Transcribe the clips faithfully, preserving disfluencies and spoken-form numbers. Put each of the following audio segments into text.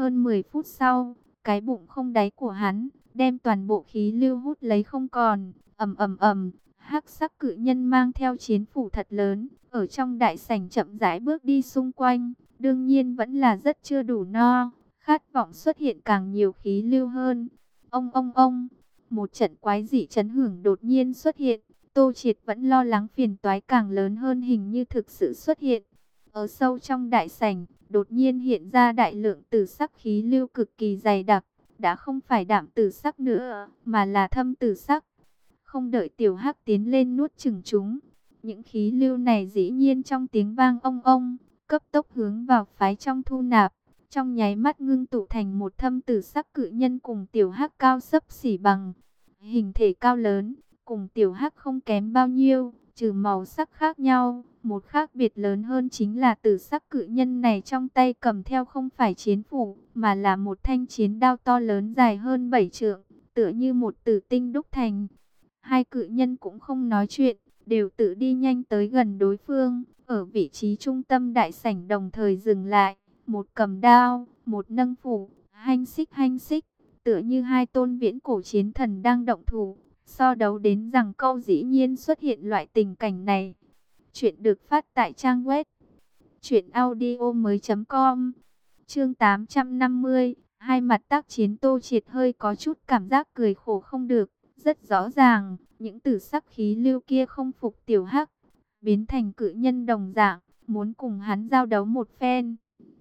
hơn mười phút sau, cái bụng không đáy của hắn đem toàn bộ khí lưu hút lấy không còn. Ầm ầm ầm, hắc sắc cự nhân mang theo chiến phủ thật lớn, ở trong đại sảnh chậm rãi bước đi xung quanh, đương nhiên vẫn là rất chưa đủ no, khát vọng xuất hiện càng nhiều khí lưu hơn. Ông ông ông, một trận quái dị chấn hưởng đột nhiên xuất hiện, Tô Triệt vẫn lo lắng phiền toái càng lớn hơn hình như thực sự xuất hiện. Ở sâu trong đại sảnh, đột nhiên hiện ra đại lượng tử sắc khí lưu cực kỳ dày đặc, đã không phải đạm tử sắc nữa, mà là thâm tử sắc. Không đợi Tiểu Hắc tiến lên nuốt chửng chúng, những khí lưu này dĩ nhiên trong tiếng vang ông ông, cấp tốc hướng vào phái trong thu nạp, trong nháy mắt ngưng tụ thành một thâm tử sắc cự nhân cùng Tiểu Hắc cao xấp xỉ bằng. Hình thể cao lớn, cùng Tiểu Hắc không kém bao nhiêu, trừ màu sắc khác nhau, một khác biệt lớn hơn chính là tử sắc cự nhân này trong tay cầm theo không phải chiến phủ, mà là một thanh chiến đao to lớn dài hơn bảy trượng, tựa như một tử tinh đúc thành. Hai cự nhân cũng không nói chuyện, đều tự đi nhanh tới gần đối phương, ở vị trí trung tâm đại sảnh đồng thời dừng lại, một cầm đao, một nâng phủ, hanh xích hanh xích, tựa như hai tôn viễn cổ chiến thần đang động thủ. So đấu đến rằng câu dĩ nhiên xuất hiện loại tình cảnh này. Chuyện được phát tại trang web truyện audio mới chấm com. Chương tám trăm năm mươi, hai mặt tác chiến. Tô Triệt hơi có chút cảm giác cười khổ không được. Rất rõ ràng, những tử sắc khí lưu kia không phục Tiểu Hắc, biến thành cự nhân đồng dạng, muốn cùng hắn giao đấu một phen.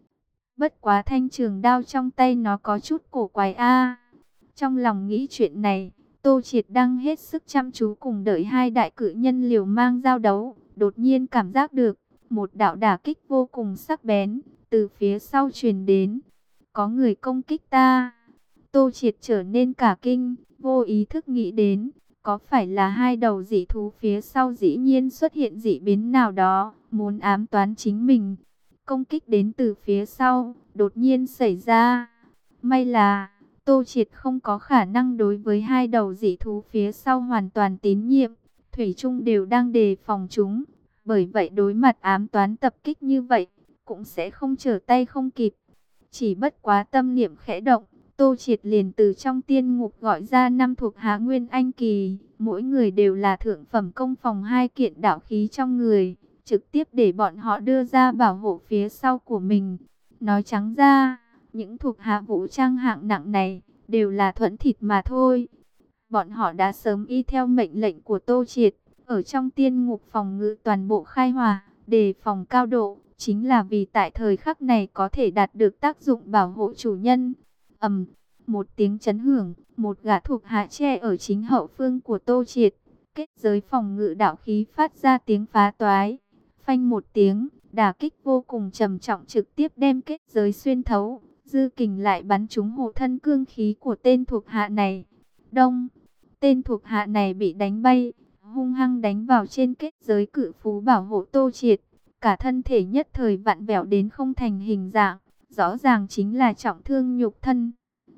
Bất quá thanh trường đao trong tay nó có chút cổ quái a. Trong lòng nghĩ chuyện này, Tô Triệt đang hết sức chăm chú cùng đợi hai đại cự nhân liều mang giao đấu, đột nhiên cảm giác được một đạo đả kích vô cùng sắc bén từ phía sau truyền đến. Có người công kích ta. Tô Triệt trở nên cả kinh, vô ý thức nghĩ đến, có phải là hai đầu dị thú phía sau dĩ nhiên xuất hiện dị biến nào đó, muốn ám toán chính mình. Công kích đến từ phía sau, đột nhiên xảy ra. May là Tô Triệt không có khả năng đối với hai đầu dị thú phía sau hoàn toàn tín nhiệm, thủy chung đều đang đề phòng chúng. Bởi vậy đối mặt ám toán tập kích như vậy, cũng sẽ không trở tay không kịp. Chỉ bất quá tâm niệm khẽ động, Tô Triệt liền từ trong tiên ngục gọi ra năm thuộc hạ Nguyên Anh Kỳ, mỗi người đều là thượng phẩm công phòng hai kiện đạo khí trong người, trực tiếp để bọn họ đưa ra bảo hộ phía sau của mình. Nói trắng ra, những thuộc hạ vũ trang hạng nặng này đều là thuẫn thịt mà thôi. Bọn họ đã sớm y theo mệnh lệnh của Tô Triệt, ở trong tiên ngục phòng ngự toàn bộ khai hỏa, đề phòng cao độ, chính là vì tại thời khắc này có thể đạt được tác dụng bảo hộ chủ nhân. Ầm, một tiếng chấn hưởng, một gã thuộc hạ che ở chính hậu phương của Tô Triệt, kết giới phòng ngự đạo khí phát ra tiếng phá toái. Phanh một tiếng, đả kích vô cùng trầm trọng trực tiếp đem kết giới xuyên thấu, dư kình lại bắn trúng hộ thân cương khí của tên thuộc hạ này. Đông, tên thuộc hạ này bị đánh bay, hung hăng đánh vào trên kết giới cự phú bảo hộ Tô Triệt, cả thân thể nhất thời vặn vẹo đến không thành hình dạng, rõ ràng chính là trọng thương nhục thân.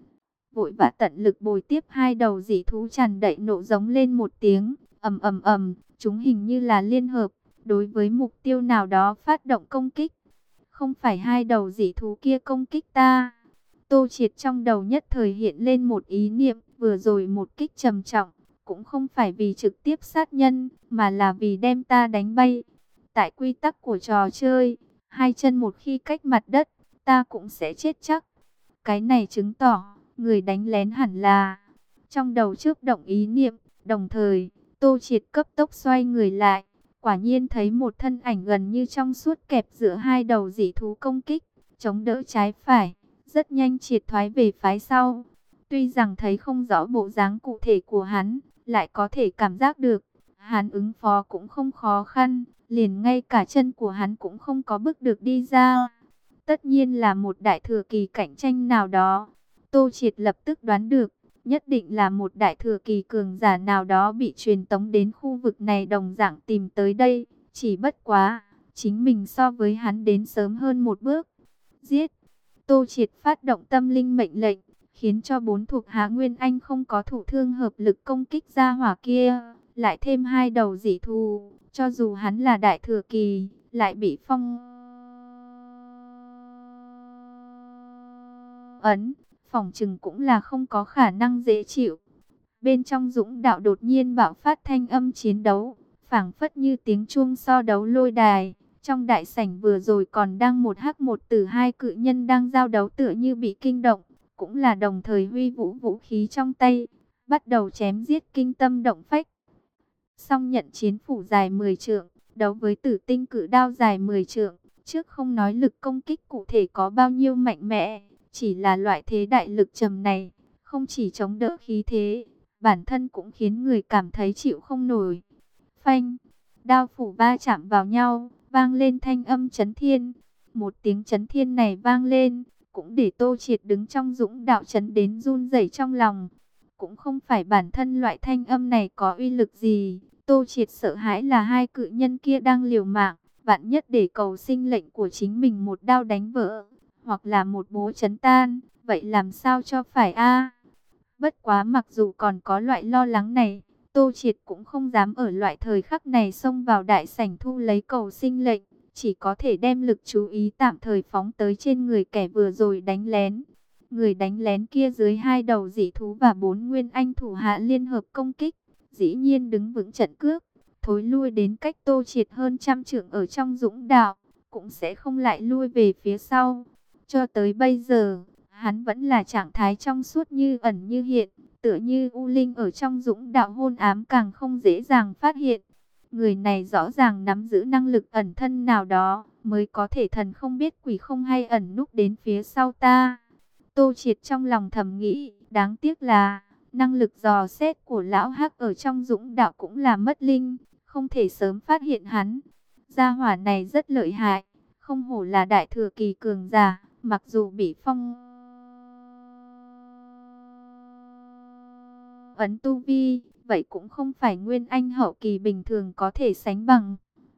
Vội vã tận lực bồi tiếp hai đầu dị thú tràn đầy nộ giống lên một tiếng, ầm ầm ầm, chúng hình như là liên hợp, đối với mục tiêu nào đó phát động công kích. Không phải hai đầu dị thú kia công kích ta. Tô Triệt trong đầu nhất thời hiện lên một ý niệm, vừa rồi một kích trầm trọng, cũng không phải vì trực tiếp sát nhân, mà là vì đem ta đánh bay. Tại quy tắc của trò chơi, hai chân một khi cách mặt đất, ta cũng sẽ chết chắc. Cái này chứng tỏ, người đánh lén hẳn là... Trong đầu chớp động ý niệm, đồng thời, Tô Triệt cấp tốc xoay người lại. Quả nhiên thấy một thân ảnh gần như trong suốt kẹp giữa hai đầu dị thú công kích, chống đỡ trái phải, rất nhanh triệt thoái về phái sau. Tuy rằng thấy không rõ bộ dáng cụ thể của hắn, lại có thể cảm giác được, hắn ứng phó cũng không khó khăn, liền ngay cả chân của hắn cũng không có bước được đi ra. Tất nhiên là một đại thừa kỳ cạnh tranh nào đó. Tô Triệt lập tức đoán được, nhất định là một đại thừa kỳ cường giả nào đó bị truyền tống đến khu vực này đồng dạng tìm tới đây. Chỉ bất quá, chính mình so với hắn đến sớm hơn một bước. Giết! Tô Triệt phát động tâm linh mệnh lệnh, khiến cho bốn thuộc hạ Nguyên Anh không có thủ thương hợp lực công kích ra hỏa kia. Lại thêm hai đầu dị thú, cho dù hắn là đại thừa kỳ, lại bị phong... ấn, phỏng chừng cũng là không có khả năng dễ chịu. Bên trong dũng đạo đột nhiên bạo phát thanh âm chiến đấu, phảng phất như tiếng chuông so đấu lôi đài. Trong đại sảnh vừa rồi còn đang một hắc một tử hai cự nhân đang giao đấu tựa như bị kinh động, cũng là đồng thời huy vũ vũ khí trong tay, bắt đầu chém giết kinh tâm động phách. Song nhận chiến phủ dài mười trượng, đấu với tử tinh cự đao dài mười trượng, trước không nói lực công kích cụ thể có bao nhiêu mạnh mẽ, chỉ là loại thế đại lực trầm này, không chỉ chống đỡ khí thế, bản thân cũng khiến người cảm thấy chịu không nổi. Phanh, đao phủ va chạm vào nhau, vang lên thanh âm chấn thiên. Một tiếng chấn thiên này vang lên, cũng để Tô Triệt đứng trong dũng đạo chấn đến run rẩy trong lòng. Cũng không phải bản thân loại thanh âm này có uy lực gì, Tô Triệt sợ hãi là hai cự nhân kia đang liều mạng, vạn nhất để cầu sinh lệnh của chính mình một đao đánh vỡ, hoặc là một búa chấn tan, vậy làm sao cho phải a? Bất quá mặc dù còn có loại lo lắng này, Tô Triệt cũng không dám ở loại thời khắc này xông vào đại sảnh thu lấy cầu sinh lệnh, chỉ có thể đem lực chú ý tạm thời phóng tới trên người kẻ vừa rồi đánh lén. Người đánh lén kia dưới hai đầu dị thú và bốn nguyên anh thủ hạ liên hợp công kích, dĩ nhiên đứng vững trận cước, thối lui đến cách Tô Triệt hơn trăm trượng ở trong dũng đạo, cũng sẽ không lại lui về phía sau. Cho tới bây giờ, hắn vẫn là trạng thái trong suốt như ẩn như hiện, tựa như u linh ở trong dũng đạo hôn ám càng không dễ dàng phát hiện. Người này rõ ràng nắm giữ năng lực ẩn thân nào đó, mới có thể thần không biết quỷ không hay ẩn núp đến phía sau ta. Tô Triệt trong lòng thầm nghĩ, đáng tiếc là năng lực dò xét của lão hắc ở trong dũng đạo cũng là mất linh, không thể sớm phát hiện hắn. Gia hỏa này rất lợi hại, không hổ là đại thừa kỳ cường giả, mặc dù bị phong ấn tu vi, vậy cũng không phải nguyên anh hậu kỳ bình thường có thể sánh bằng.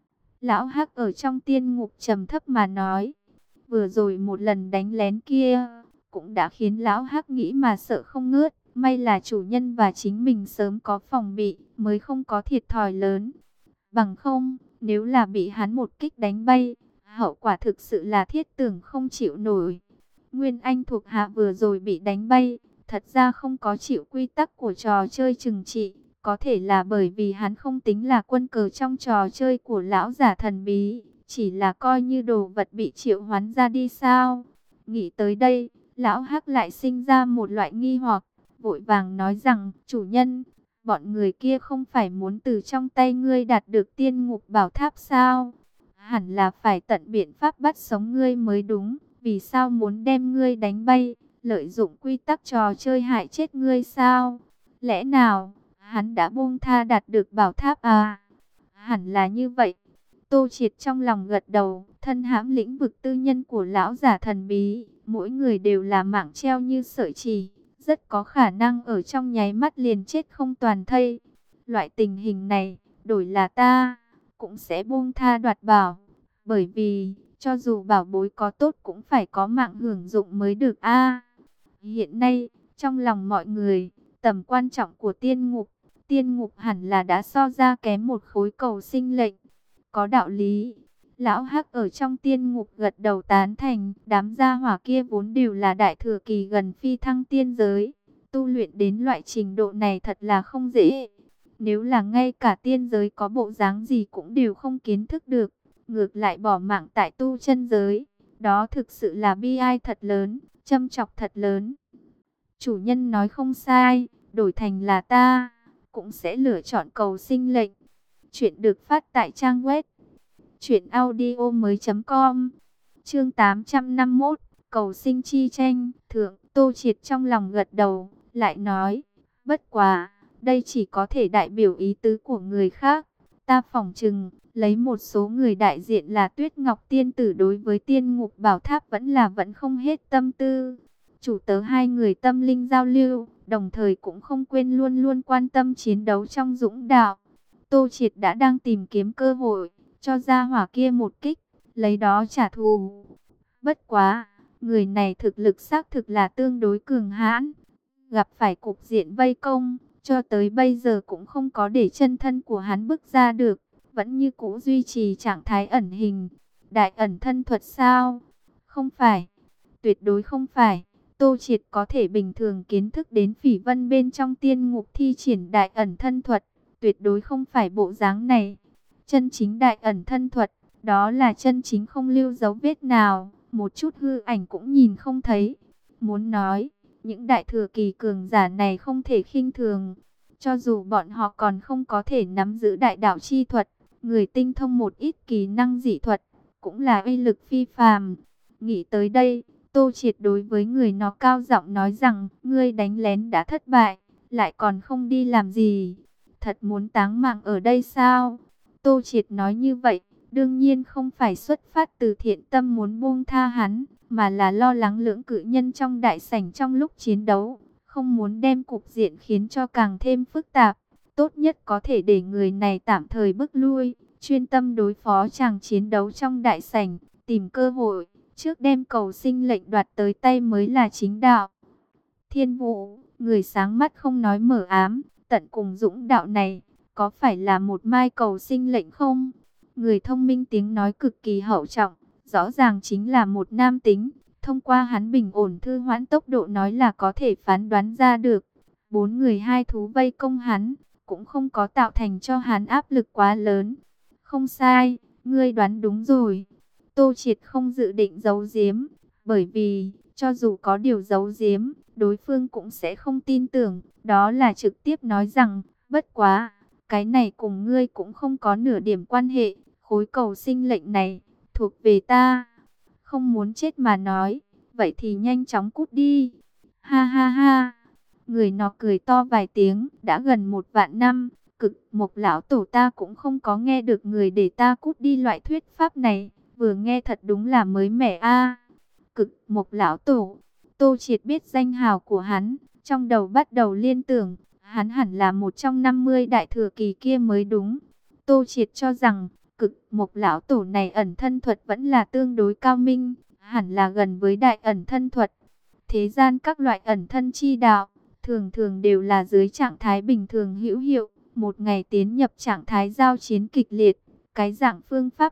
Lão hắc ở trong tiên ngục trầm thấp mà nói, vừa rồi một lần đánh lén kia cũng đã khiến lão hắc nghĩ mà sợ không ngớt. May là chủ nhân và chính mình sớm có phòng bị, mới không có thiệt thòi lớn. Bằng không, nếu là bị hắn một kích đánh bay, hậu quả thực sự là thiết tưởng không chịu nổi. Nguyên anh thuộc hạ vừa rồi bị đánh bay, thật ra không có chịu quy tắc của trò chơi trừng trị. Có thể là bởi vì hắn không tính là quân cờ trong trò chơi của lão giả thần bí, chỉ là coi như đồ vật bị triệu hoán ra đi sao. Nghĩ tới đây, lão hắc lại sinh ra một loại nghi hoặc, vội vàng nói rằng, chủ nhân, bọn người kia không phải muốn từ trong tay ngươi đạt được tiên ngục bảo tháp sao? Hẳn là phải tận biện pháp bắt sống ngươi mới đúng, vì sao muốn đem ngươi đánh bay, lợi dụng quy tắc trò chơi hại chết ngươi sao? Lẽ nào, hắn đã buông tha đạt được bảo tháp à? Hẳn là như vậy. Tô Triệt trong lòng gật đầu, thân hãm lĩnh vực tư nhân của lão giả thần bí, mỗi người đều là mạng treo như sợi chỉ, rất có khả năng ở trong nháy mắt liền chết không toàn thây. Loại tình hình này, đổi là ta, cũng sẽ buông tha đoạt bảo, bởi vì, cho dù bảo bối có tốt cũng phải có mạng hưởng dụng mới được a. Hiện nay, trong lòng mọi người, tầm quan trọng của tiên ngục, tiên ngục hẳn là đã so ra kém một khối cầu sinh lệnh. Có đạo lý. Lão hắc ở trong tiên ngục gật đầu tán thành, đám gia hỏa kia vốn đều là đại thừa kỳ gần phi thăng tiên giới. Tu luyện đến loại trình độ này thật là không dễ. Nếu là ngay cả tiên giới có bộ dáng gì cũng đều không kiến thức được, ngược lại bỏ mạng tại tu chân giới, đó thực sự là bi ai thật lớn, châm chọc thật lớn. Chủ nhân nói không sai, đổi thành là ta, cũng sẽ lựa chọn cầu sinh lệnh. Chuyện được phát tại trang web truyện audio mới chấm com. Chương tám trăm năm mươi mốt, cầu sinh chi tranh. Thượng, Tô Triệt trong lòng gật đầu, lại nói, bất quá, đây chỉ có thể đại biểu ý tứ của người khác. Ta phỏng chừng, lấy một số người đại diện là Tuyết Ngọc Tiên Tử đối với tiên ngục bảo tháp vẫn là vẫn không hết tâm tư. Chủ tớ hai người tâm linh giao lưu, đồng thời cũng không quên luôn luôn quan tâm chiến đấu trong dũng đạo. Tô Triệt đã đang tìm kiếm cơ hội, cho ra hỏa kia một kích, lấy đó trả thù. Bất quá, người này thực lực xác thực là tương đối cường hãn, gặp phải cục diện vây công, cho tới bây giờ cũng không có để chân thân của hắn bước ra được, vẫn như cũ duy trì trạng thái ẩn hình. Đại ẩn thân thuật sao? Không phải, tuyệt đối không phải. Tô Triệt có thể bình thường kiến thức đến Phỉ Vân bên trong tiên ngục thi triển đại ẩn thân thuật, tuyệt đối không phải bộ dáng này. Chân chính đại ẩn thân thuật, đó là chân chính không lưu dấu vết nào, một chút hư ảnh cũng nhìn không thấy. Muốn nói, những đại thừa kỳ cường giả này không thể khinh thường, cho dù bọn họ còn không có thể nắm giữ đại đạo chi thuật, người tinh thông một ít kỳ năng dị thuật, cũng là uy lực phi phàm. Nghĩ tới đây, Tô Triệt đối với người nó cao giọng nói rằng, ngươi đánh lén đã thất bại, lại còn không đi làm gì? Thật muốn táng mạng ở đây sao? Tô Triệt nói như vậy, đương nhiên không phải xuất phát từ thiện tâm muốn buông tha hắn, mà là lo lắng lưỡng cự nhân trong đại sảnh trong lúc chiến đấu, không muốn đem cục diện khiến cho càng thêm phức tạp. Tốt nhất có thể để người này tạm thời bước lui, chuyên tâm đối phó chàng chiến đấu trong đại sảnh, tìm cơ hội, trước đem cầu sinh lệnh đoạt tới tay mới là chính đạo. Thiên Vũ, người sáng mắt không nói mờ ám, tận cùng dũng đạo này, có phải là một mai cầu sinh lệnh không? Người thông minh tiếng nói cực kỳ hậu trọng, rõ ràng chính là một nam tính. Thông qua hắn bình ổn thư hoãn tốc độ nói là có thể phán đoán ra được. Bốn người hai thú vây công hắn, cũng không có tạo thành cho hắn áp lực quá lớn. Không sai, ngươi đoán đúng rồi. Tô Triệt không dự định giấu giếm, bởi vì, cho dù có điều giấu giếm, đối phương cũng sẽ không tin tưởng. Đó là trực tiếp nói rằng, bất quá, cái này cùng ngươi cũng không có nửa điểm quan hệ. Khối cầu sinh lệnh này, thuộc về ta. Không muốn chết mà nói, vậy thì nhanh chóng cút đi. Ha ha ha, người nó cười to vài tiếng, đã gần một vạn năm, cực một lão tổ ta cũng không có nghe được người để ta cút đi loại thuyết pháp này, vừa nghe thật đúng là mới mẻ a. Cực một lão tổ, Tô Triệt biết danh hào của hắn, trong đầu bắt đầu liên tưởng, hắn hẳn là một trong năm mươi đại thừa kỳ kia mới đúng. Tô Triệt cho rằng, cực một lão tổ này ẩn thân thuật vẫn là tương đối cao minh, hẳn là gần với đại ẩn thân thuật. Thế gian các loại ẩn thân chi đạo, thường thường đều là dưới trạng thái bình thường hữu hiệu, một ngày tiến nhập trạng thái giao chiến kịch liệt, cái dạng phương pháp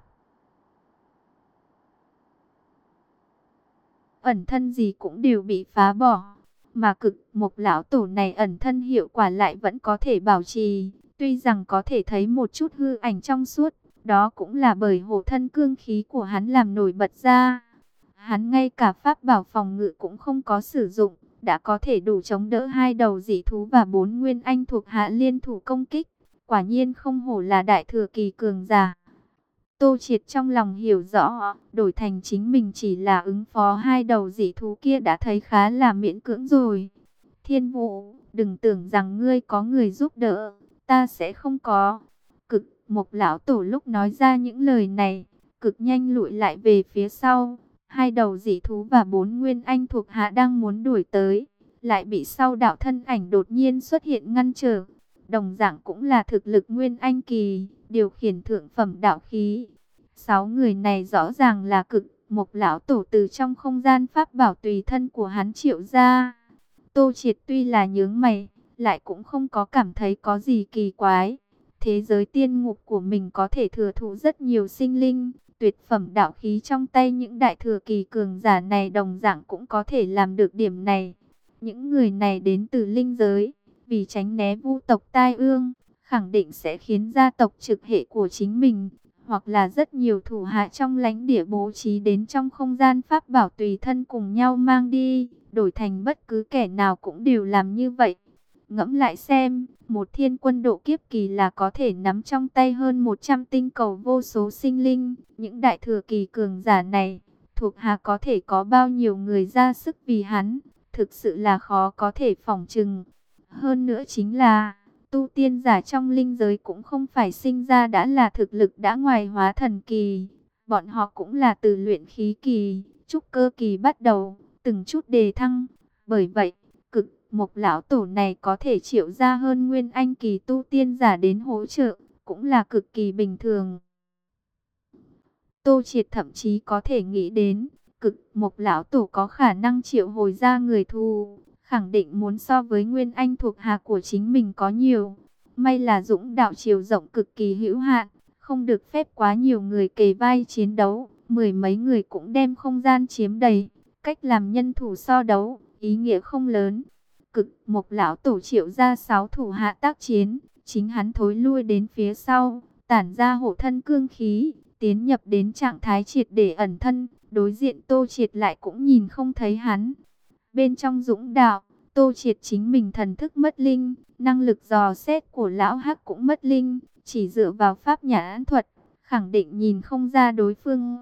ẩn thân gì cũng đều bị phá bỏ, mà cực một lão tổ này ẩn thân hiệu quả lại vẫn có thể bảo trì, tuy rằng có thể thấy một chút hư ảnh trong suốt, đó cũng là bởi hộ thân cương khí của hắn làm nổi bật ra. Hắn ngay cả pháp bảo phòng ngự cũng không có sử dụng, đã có thể đủ chống đỡ hai đầu dị thú và bốn nguyên anh thuộc hạ liên thủ công kích. Quả nhiên không hổ là đại thừa kỳ cường giả. Tô Triệt trong lòng hiểu rõ, đổi thành chính mình chỉ là ứng phó hai đầu dị thú kia đã thấy khá là miễn cưỡng rồi. Thiên Vũ, đừng tưởng rằng ngươi có người giúp đỡ, ta sẽ không có. Cực một lão tổ lúc nói ra những lời này, cực nhanh lùi lại về phía sau. Hai đầu dị thú và bốn nguyên anh thuộc hạ đang muốn đuổi tới, lại bị sau đạo thân ảnh đột nhiên xuất hiện ngăn trở. Đồng dạng cũng là thực lực nguyên anh kỳ, điều khiển thượng phẩm đạo khí. Sáu người này rõ ràng là cực một lão tổ từ trong không gian pháp bảo tùy thân của hắn triệu ra. Tô Triệt tuy là nhướng mày, lại cũng không có cảm thấy có gì kỳ quái. Thế giới tiên ngục của mình có thể thừa thụ rất nhiều sinh linh, tuyệt phẩm đạo khí trong tay những đại thừa kỳ cường giả này đồng dạng cũng có thể làm được điểm này. Những người này đến từ linh giới, vì tránh né vu tộc tai ương, khẳng định sẽ khiến gia tộc trực hệ của chính mình, hoặc là rất nhiều thủ hạ trong lãnh địa bố trí đến trong không gian pháp bảo tùy thân cùng nhau mang đi, đổi thành bất cứ kẻ nào cũng đều làm như vậy. Ngẫm lại xem, một thiên quân độ kiếp kỳ là có thể nắm trong tay hơn một trăm tinh cầu vô số sinh linh. Những đại thừa kỳ cường giả này, thuộc hạ có thể có bao nhiêu người ra sức vì hắn, thực sự là khó có thể phỏng chừng. Hơn nữa chính là, tu tiên giả trong linh giới cũng không phải sinh ra đã là thực lực đã ngoài hóa thần kỳ. Bọn họ cũng là từ luyện khí kỳ, trúc cơ kỳ bắt đầu, từng chút đề thăng. Bởi vậy, cực một lão tổ này có thể triệu ra hơn nguyên anh kỳ tu tiên giả đến hỗ trợ, cũng là cực kỳ bình thường. Tô Triệt thậm chí có thể nghĩ đến, cực một lão tổ có khả năng triệu hồi ra người thù, khẳng định muốn so với nguyên anh thuộc hạ của chính mình có nhiều. May là dũng đạo chiều rộng cực kỳ hữu hạn, không được phép quá nhiều người kề vai chiến đấu, mười mấy người cũng đem không gian chiếm đầy. Cách làm nhân thủ so đấu, ý nghĩa không lớn. Cực Mộc lão tổ triệu ra sáu thủ hạ tác chiến, chính hắn thối lui đến phía sau, tản ra hộ thân cương khí, tiến nhập đến trạng thái triệt để ẩn thân, đối diện Tô Triệt lại cũng nhìn không thấy hắn. Bên trong dũng đạo, Tô Triệt chính mình thần thức mất linh, năng lực dò xét của lão hắc cũng mất linh, chỉ dựa vào pháp nhãn thuật, khẳng định nhìn không ra đối phương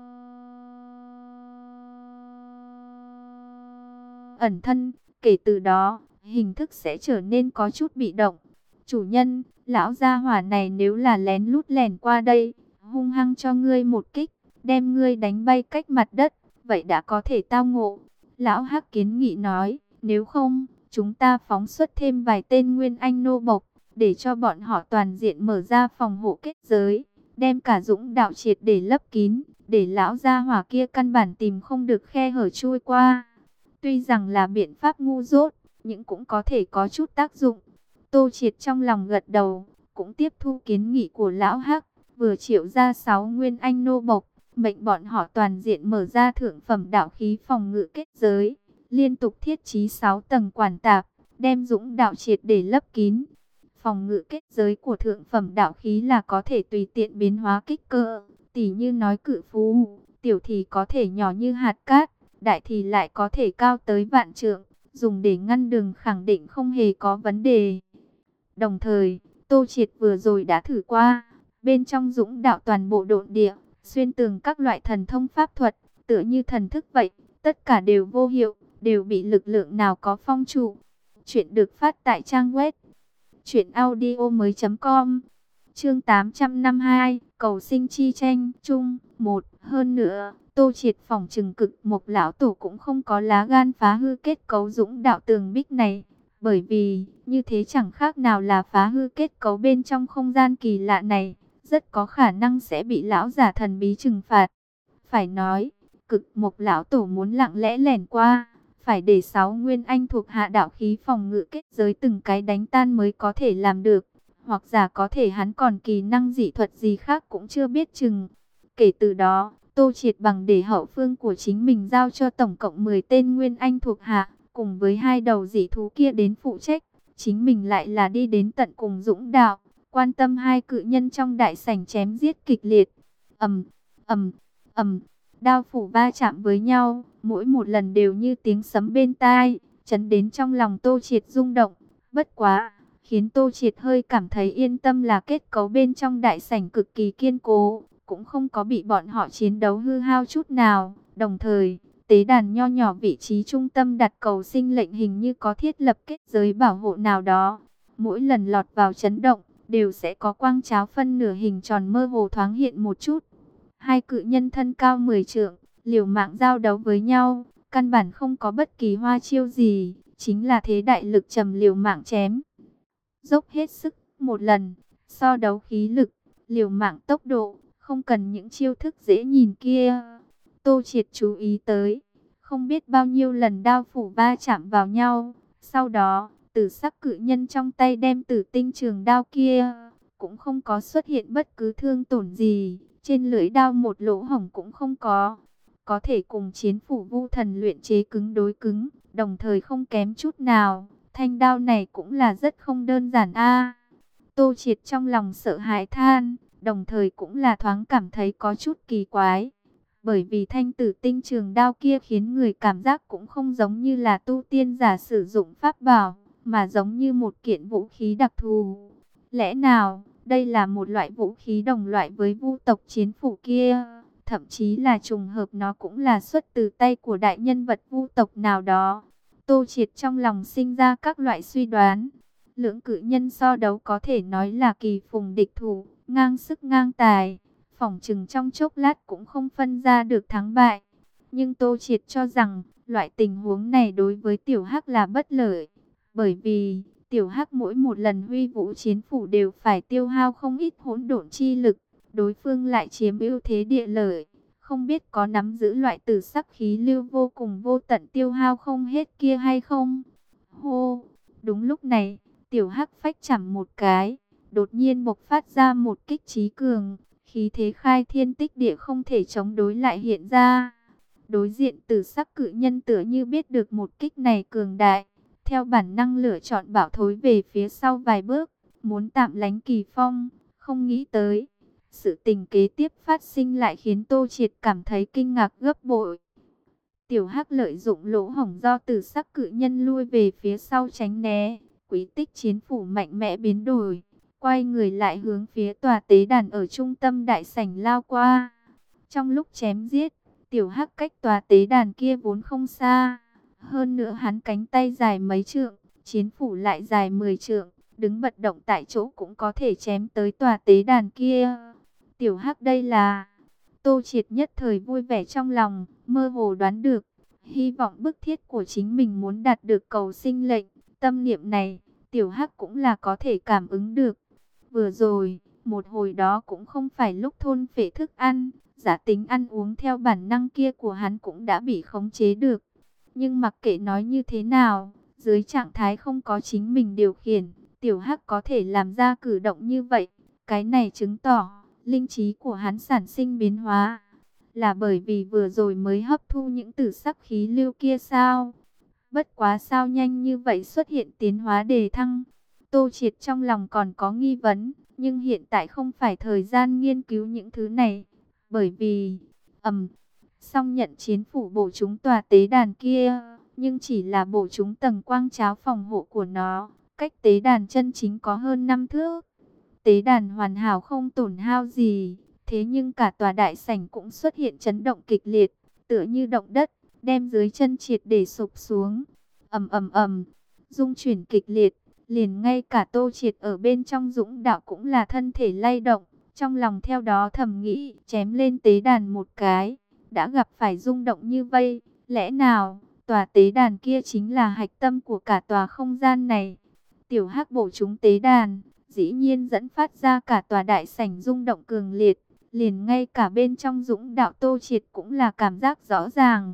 ẩn thân. Kể từ đó, hình thức sẽ trở nên có chút bị động. Chủ nhân, lão gia hỏa này nếu là lén lút lẻn qua đây, hung hăng cho ngươi một kích, đem ngươi đánh bay cách mặt đất, vậy đã có thể tao ngộ. Lão Hắc kiến nghị nói, nếu không, chúng ta phóng xuất thêm vài tên nguyên anh nô bộc, để cho bọn họ toàn diện mở ra phòng hộ kết giới, đem cả dũng đạo triệt để lấp kín, để lão gia hỏa kia căn bản tìm không được khe hở chui qua. Tuy rằng là biện pháp ngu dốt, nhưng cũng có thể có chút tác dụng. Tô Triệt trong lòng gật đầu, cũng tiếp thu kiến nghị của lão Hắc, vừa triệu ra sáu nguyên anh nô bộc, mệnh bọn họ toàn diện mở ra thượng phẩm đạo khí phòng ngự kết giới, liên tục thiết trí sáu tầng quản tạp, đem dũng đạo triệt để lấp kín. Phòng ngự kết giới của thượng phẩm đạo khí là có thể tùy tiện biến hóa kích cỡ, tỉ như nói cự phú, tiểu thì có thể nhỏ như hạt cát, đại thì lại có thể cao tới vạn trượng, dùng để ngăn đường khẳng định không hề có vấn đề. Đồng thời, Tô Triệt vừa rồi đã thử qua, bên trong dũng đạo toàn bộ độn địa, xuyên tường các loại thần thông pháp thuật, tựa như thần thức vậy, tất cả đều vô hiệu, đều bị lực lượng nào có phong trụ. Chuyện được phát tại trang web truyện audio mới chấm com. Chương tám trăm năm mươi hai, cầu sinh chi tranh chung một. Hơn nữa, Tô Triệt phòng trừng Cực Mộc lão tổ cũng không có lá gan phá hư kết cấu dũng đạo tường bích này, bởi vì như thế chẳng khác nào là phá hư kết cấu bên trong không gian kỳ lạ này, rất có khả năng sẽ bị lão giả thần bí trừng phạt. Phải nói, Cực Mộc lão tổ muốn lặng lẽ lẻn qua, phải để sáu nguyên anh thuộc hạ đạo khí phòng ngự kết giới từng cái đánh tan mới có thể làm được, hoặc giả có thể hắn còn kỳ năng dị thuật gì khác cũng chưa biết chừng. Kể từ đó, Tô Triệt bằng để hậu phương của chính mình giao cho tổng cộng mười tên nguyên anh thuộc hạ, cùng với hai đầu dị thú kia đến phụ trách, chính mình lại là đi đến tận cùng dũng đạo, quan tâm hai cự nhân trong đại sảnh chém giết kịch liệt. Ầm, ầm, ầm, đao phủ va chạm với nhau, mỗi một lần đều như tiếng sấm bên tai, chấn đến trong lòng Tô Triệt rung động. Bất quá, khiến Tô Triệt hơi cảm thấy yên tâm là kết cấu bên trong đại sảnh cực kỳ kiên cố, cũng không có bị bọn họ chiến đấu hư hao chút nào. Đồng thời, tế đàn nho nhỏ vị trí trung tâm đặt cầu sinh lệnh hình như có thiết lập kết giới bảo hộ nào đó. Mỗi lần lọt vào chấn động, đều sẽ có quang cháo phân nửa hình tròn mơ hồ thoáng hiện một chút. Hai cự nhân thân cao mười trượng, liều mạng giao đấu với nhau, căn bản không có bất kỳ hoa chiêu gì, chính là thế đại lực trầm liều mạng chém. Dốc hết sức một lần, so đấu khí lực, liều mạng tốc độ, không cần những chiêu thức dễ nhìn kia. Tô Triệt chú ý tới, không biết bao nhiêu lần đao phủ va chạm vào nhau, sau đó, tử sắc cự nhân trong tay đem tử tinh trường đao kia, cũng không có xuất hiện bất cứ thương tổn gì, trên lưỡi đao một lỗ hổng cũng không có. Có thể cùng chiến phủ vu thần luyện chế cứng đối cứng, đồng thời không kém chút nào. Thanh đao này cũng là rất không đơn giản a. Tô Triệt trong lòng sợ hãi than, đồng thời cũng là thoáng cảm thấy có chút kỳ quái. Bởi vì thanh tử tinh trường đao kia khiến người cảm giác cũng không giống như là tu tiên giả sử dụng pháp bảo, mà giống như một kiện vũ khí đặc thù. Lẽ nào, đây là một loại vũ khí đồng loại với vu tộc chiến phủ kia? Thậm chí là trùng hợp nó cũng là xuất từ tay của đại nhân vật vu tộc nào đó. Tô Triệt trong lòng sinh ra các loại suy đoán. Lưỡng cự nhân so đấu có thể nói là kỳ phùng địch thủ, ngang sức ngang tài. Phỏng chừng trong chốc lát cũng không phân ra được thắng bại. Nhưng Tô Triệt cho rằng, loại tình huống này đối với Tiểu Hắc là bất lợi. Bởi vì, Tiểu Hắc mỗi một lần huy vũ chiến phủ đều phải tiêu hao không ít hỗn độn chi lực. Đối phương lại chiếm ưu thế địa lợi, không biết có nắm giữ loại tử sắc khí lưu vô cùng vô tận tiêu hao không hết kia hay không. Hô, đúng lúc này, Tiểu Hắc phách chẳm một cái, đột nhiên bộc phát ra một kích trí cường, khí thế khai thiên tích địa không thể chống đối lại hiện ra. Đối diện Tử sắc cự nhân tựa như biết được một kích này cường đại, theo bản năng lựa chọn bảo thối về phía sau vài bước, muốn tạm lánh Kỳ Phong. Không nghĩ tới, sự tình kế tiếp phát sinh lại khiến Tô Triệt cảm thấy kinh ngạc gấp bội. Tiểu Hắc lợi dụng lỗ hổng do Tử sắc cự nhân lui về phía sau tránh né, quý tích chiến phủ mạnh mẽ biến đổi, quay người lại hướng phía tòa tế đàn ở trung tâm đại sảnh lao qua. Trong lúc chém giết, Tiểu Hắc cách tòa tế đàn kia vốn không xa, hơn nữa hắn cánh tay dài mấy trượng, chiến phủ lại dài mười trượng, đứng bật động tại chỗ cũng có thể chém tới tòa tế đàn kia. Tiểu Hắc đây là... Tô Triệt nhất thời vui vẻ trong lòng, mơ hồ đoán được, hy vọng bức thiết của chính mình muốn đạt được cầu sinh lệnh. Tâm niệm này, Tiểu Hắc cũng là có thể cảm ứng được. Vừa rồi, một hồi đó cũng không phải lúc thôn phệ thức ăn, giả tính ăn uống theo bản năng kia của hắn cũng đã bị khống chế được. Nhưng mặc kệ nói như thế nào, dưới trạng thái không có chính mình điều khiển, Tiểu Hắc có thể làm ra cử động như vậy. Cái này chứng tỏ linh trí của hắn sản sinh biến hóa, là bởi vì vừa rồi mới hấp thu những tử sắc khí lưu kia sao? Bất quá sao nhanh như vậy xuất hiện tiến hóa đề thăng? Tô Triệt trong lòng còn có nghi vấn, nhưng hiện tại không phải thời gian nghiên cứu những thứ này, bởi vì ầm, song nhận chiến phủ bổ trúng tòa tế đàn kia, nhưng chỉ là bổ trúng tầng quang cháo phòng hộ của nó, cách tế đàn chân chính có hơn năm thước. Tế đàn hoàn hảo không tổn hao gì, thế nhưng cả tòa đại sảnh cũng xuất hiện chấn động kịch liệt, tựa như động đất, đem dưới chân triệt để sụp xuống. Ầm ầm ầm, rung chuyển kịch liệt, liền ngay cả Tô Triệt ở bên trong dũng đạo cũng là thân thể lay động, trong lòng theo đó thầm nghĩ, chém lên tế đàn một cái, đã gặp phải rung động như vây, lẽ nào tòa tế đàn kia chính là hạch tâm của cả tòa không gian này? Tiểu Hắc bổ trúng tế đàn, dĩ nhiên dẫn phát ra cả tòa đại sảnh rung động cường liệt, liền ngay cả bên trong dũng đạo Tô Triệt cũng là cảm giác rõ ràng.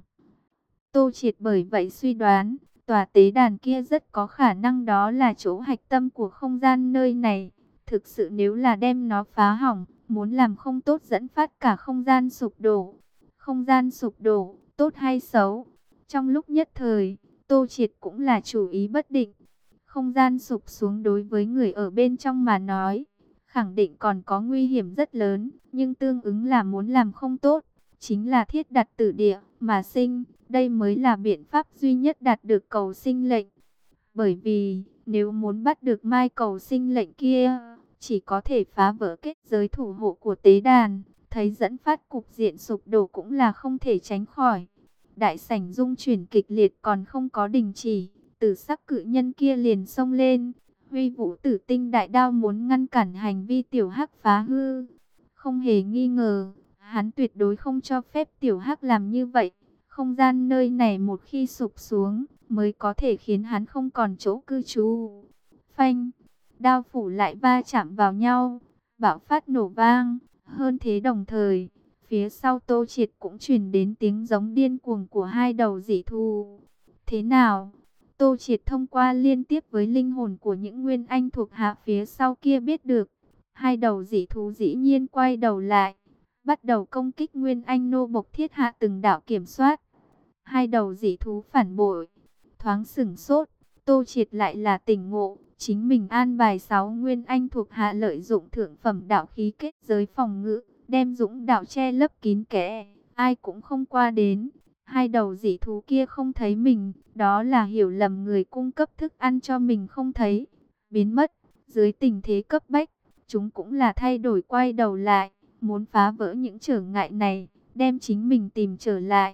Tô Triệt bởi vậy suy đoán, tòa tế đàn kia rất có khả năng đó là chỗ hạch tâm của không gian nơi này. Thực sự nếu là đem nó phá hỏng, muốn làm không tốt dẫn phát cả không gian sụp đổ. Không gian sụp đổ, tốt hay xấu? Trong lúc nhất thời, Tô Triệt cũng là chủ ý bất định. Không gian sụp xuống đối với người ở bên trong mà nói, khẳng định còn có nguy hiểm rất lớn, nhưng tương ứng là muốn làm không tốt, chính là thiết đặt tử địa mà sinh, đây mới là biện pháp duy nhất đạt được cầu sinh lệnh. Bởi vì, nếu muốn bắt được mai cầu sinh lệnh kia, chỉ có thể phá vỡ kết giới thủ hộ của tế đàn, thấy dẫn phát cục diện sụp đổ cũng là không thể tránh khỏi. Đại sảnh rung chuyển kịch liệt còn không có đình chỉ, Tử sắc cự nhân kia liền xông lên, huy vũ tử tinh đại đao muốn ngăn cản hành vi Tiểu Hắc phá hư. Không hề nghi ngờ, hắn tuyệt đối không cho phép Tiểu Hắc làm như vậy. Không gian nơi này một khi sụp xuống, mới có thể khiến hắn không còn chỗ cư trú. Phanh, đao phủ lại va chạm vào nhau, bạo phát nổ vang. Hơn thế đồng thời, phía sau Tô Triệt cũng truyền đến tiếng giống điên cuồng của hai đầu dị thú. Thế nào? Tô Triệt thông qua liên tiếp với linh hồn của những nguyên anh thuộc hạ phía sau kia biết được, hai đầu dị thú dĩ nhiên quay đầu lại, bắt đầu công kích nguyên anh nô bộc thiết hạ từng đạo kiểm soát. Hai đầu dị thú phản bội, thoáng sửng sốt, Tô Triệt lại là tỉnh ngộ, chính mình an bài sáu nguyên anh thuộc hạ lợi dụng thượng phẩm đạo khí kết giới phòng ngự, đem dũng đạo che lấp kín kẽ, ai cũng không qua đến. Hai đầu dị thú kia không thấy mình, đó là hiểu lầm người cung cấp thức ăn cho mình không thấy, biến mất. Dưới tình thế cấp bách, chúng cũng là thay đổi quay đầu lại, muốn phá vỡ những trở ngại này, đem chính mình tìm trở lại.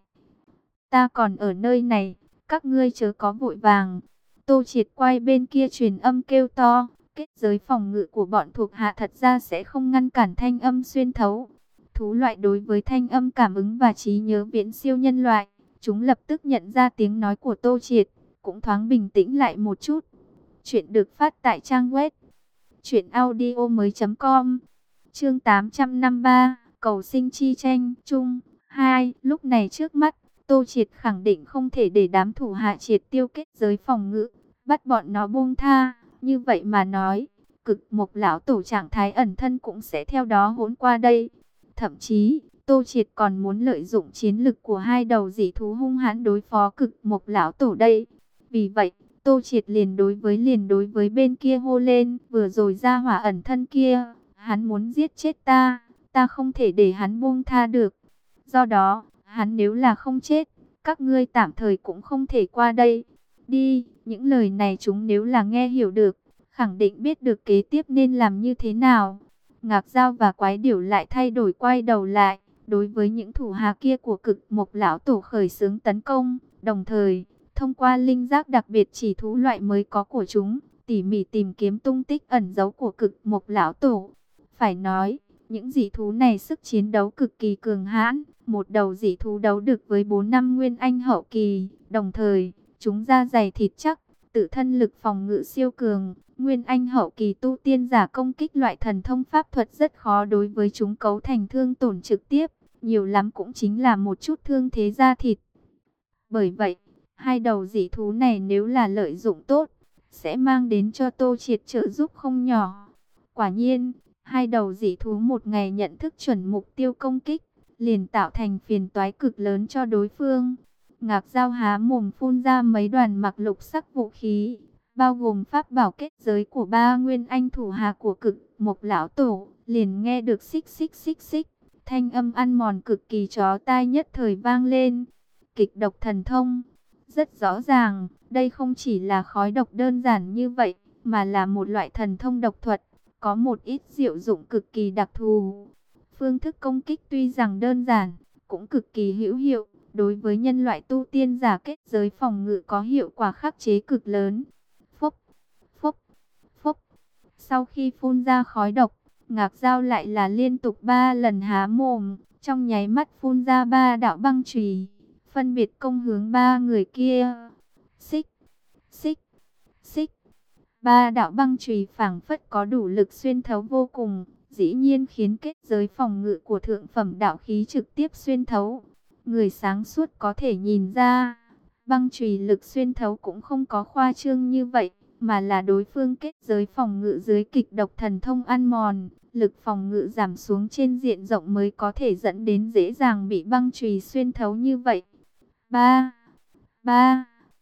Ta còn ở nơi này, các ngươi chớ có vội vàng. Tô Triệt quay bên kia truyền âm kêu to, kết giới phòng ngự của bọn thuộc hạ thật ra sẽ không ngăn cản thanh âm xuyên thấu. Thú loại đối với thanh âm cảm ứng và trí nhớ viễn siêu nhân loại, chúng lập tức nhận ra tiếng nói của Tô Triệt, cũng thoáng bình tĩnh lại một chút. Chuyện được phát tại trang web truyện audio mới chấm com. Chương tám trăm năm mươi ba, cầu sinh chi tranh chung hai. Lúc này trước mắt, Tô Triệt khẳng định không thể để đám thủ hạ triệt tiêu kết giới phòng ngự, bắt bọn nó buông tha. Như vậy mà nói, Cực Mộc lão tổ trạng thái ẩn thân cũng sẽ theo đó hỗn qua đây. Thậm chí, Tô Triệt còn muốn lợi dụng chiến lực của hai đầu dị thú hung hãn đối phó Cực Mộc lão tổ đây. Vì vậy, Tô Triệt liền đối với liền đối với bên kia hô lên, vừa rồi ra hỏa ẩn thân kia, hắn muốn giết chết ta, ta không thể để hắn buông tha được. Do đó, hắn nếu là không chết, các ngươi tạm thời cũng không thể qua đây. Đi, những lời này chúng nếu là nghe hiểu được, khẳng định biết được kế tiếp nên làm như thế nào. Ngạc Dao và Quái Điểu lại thay đổi quay đầu lại, đối với những thủ hạ kia của Cực Mộc lão tổ khởi xướng tấn công, đồng thời thông qua linh giác đặc biệt chỉ thú loại mới có của chúng, tỉ mỉ tìm kiếm tung tích ẩn giấu của Cực Mộc lão tổ. Phải nói, những dị thú này sức chiến đấu cực kỳ cường hãn, một đầu dị thú đấu được với bốn năm nguyên anh hậu kỳ, đồng thời chúng da dày thịt chắc, tự thân lực phòng ngự siêu cường. Nguyên anh hậu kỳ tu tiên giả công kích loại thần thông pháp thuật rất khó đối với chúng cấu thành thương tổn trực tiếp, nhiều lắm cũng chính là một chút thương thế da thịt. Bởi vậy, hai đầu dị thú này nếu là lợi dụng tốt, sẽ mang đến cho Tô Triệt trợ giúp không nhỏ. Quả nhiên, hai đầu dị thú một ngày nhận thức chuẩn mục tiêu công kích, liền tạo thành phiền toái cực lớn cho đối phương. Ngạc Dao há mồm phun ra mấy đoàn mặc lục sắc vũ khí, bao gồm pháp bảo kết giới của ba nguyên anh thủ hạ của Cực Mộc lão tổ, liền nghe được xích xích xích xích, thanh âm ăn mòn cực kỳ chói tai nhất thời vang lên. Kịch độc thần thông, rất rõ ràng, đây không chỉ là khói độc đơn giản như vậy, mà là một loại thần thông độc thuật, có một ít diệu dụng cực kỳ đặc thù. Phương thức công kích tuy rằng đơn giản, cũng cực kỳ hữu hiệu, đối với nhân loại tu tiên giả kết giới phòng ngự có hiệu quả khắc chế cực lớn. Phốc, phốc, phốc. Sau khi phun ra khói độc, Ngạc Dao lại là liên tục ba lần há mồm, trong nháy mắt phun ra ba đạo băng chùy, phân biệt công hướng ba người kia. Xích, xích, xích. Ba đạo băng chùy phảng phất có đủ lực xuyên thấu vô cùng, dĩ nhiên khiến kết giới phòng ngự của thượng phẩm đạo khí trực tiếp xuyên thấu. Người sáng suốt có thể nhìn ra, băng chùy lực xuyên thấu cũng không có khoa trương như vậy, mà là đối phương kết giới phòng ngự dưới kịch độc thần thông ăn mòn, lực phòng ngự giảm xuống trên diện rộng mới có thể dẫn đến dễ dàng bị băng chùy xuyên thấu như vậy. Ba, ba,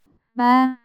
ba,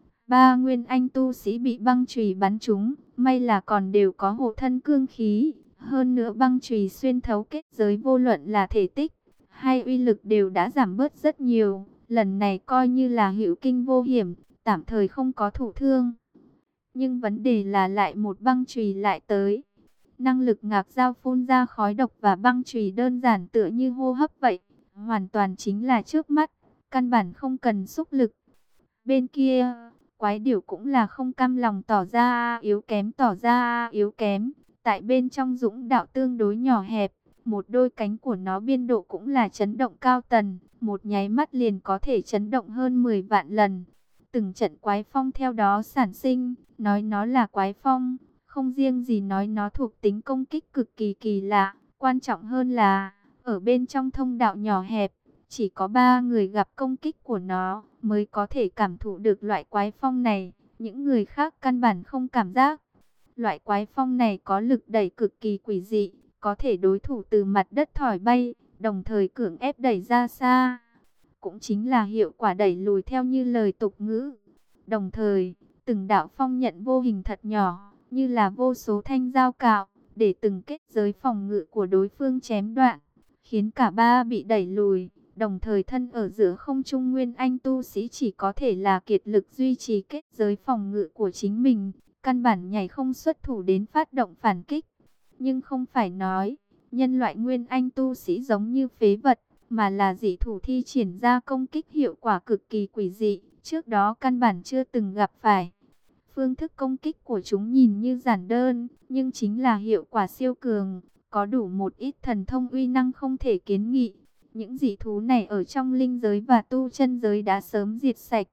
ba nguyên anh tu sĩ bị băng chùy bắn trúng, may là còn đều có hộ thân cương khí, hơn nữa băng chùy xuyên thấu kết giới vô luận là thể tích hay uy lực đều đã giảm bớt rất nhiều, lần này coi như là hữu kinh vô hiểm, tạm thời không có thụ thương. Nhưng vấn đề là lại một băng chùy lại tới. Năng lực Ngạc Dao phun ra khói độc và băng chùy đơn giản tựa như hô hấp vậy, hoàn toàn chính là trước mắt, căn bản không cần xúc lực. Bên kia, Quái Điểu cũng là không cam lòng tỏ ra yếu kém tỏ ra yếu kém, tại bên trong dũng đạo tương đối nhỏ hẹp, một đôi cánh của nó biên độ cũng là chấn động cao tần, một nháy mắt liền có thể chấn động hơn mười vạn lần. Từng trận quái phong theo đó sản sinh, nói nó là quái phong, không riêng gì nói nó thuộc tính công kích cực kỳ kỳ lạ, quan trọng hơn là, ở bên trong thông đạo nhỏ hẹp, chỉ có ba người gặp công kích của nó, mới có thể cảm thụ được loại quái phong này, những người khác căn bản không cảm giác. Loại quái phong này có lực đẩy cực kỳ quỷ dị, có thể đối thủ từ mặt đất thổi bay, đồng thời cưỡng ép đẩy ra xa. Cũng chính là hiệu quả đẩy lùi theo như lời tục ngữ. Đồng thời, từng đạo phong nhận vô hình thật nhỏ, như là vô số thanh dao cạo, để từng kết giới phòng ngự của đối phương chém đoạn, khiến cả ba bị đẩy lùi. Đồng thời thân ở giữa không trung nguyên anh tu sĩ chỉ có thể là kiệt lực duy trì kết giới phòng ngự của chính mình, căn bản nhảy không xuất thủ đến phát động phản kích. Nhưng không phải nói, nhân loại nguyên anh tu sĩ giống như phế vật, mà là dị thủ thi triển ra công kích hiệu quả cực kỳ quỷ dị, trước đó căn bản chưa từng gặp phải. Phương thức công kích của chúng nhìn như giản đơn, nhưng chính là hiệu quả siêu cường, có đủ một ít thần thông uy năng không thể kiến nghị. Những dị thú này ở trong linh giới và tu chân giới đã sớm diệt sạch.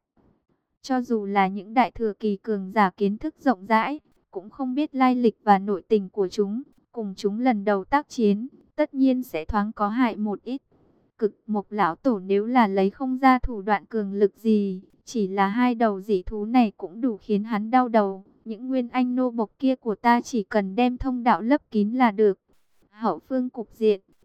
Cho dù là những đại thừa kỳ cường giả kiến thức rộng rãi, cũng không biết lai lịch và nội tình của chúng, cùng chúng lần đầu tác chiến, tất nhiên sẽ thoáng có hại một ít. Cực Mộc lão tổ nếu là lấy không ra thủ đoạn cường lực gì, chỉ là hai đầu dị thú này cũng đủ khiến hắn đau đầu. Những nguyên anh nô bộc kia của ta chỉ cần đem thông đạo lấp kín là được. Hậu phương cục diện,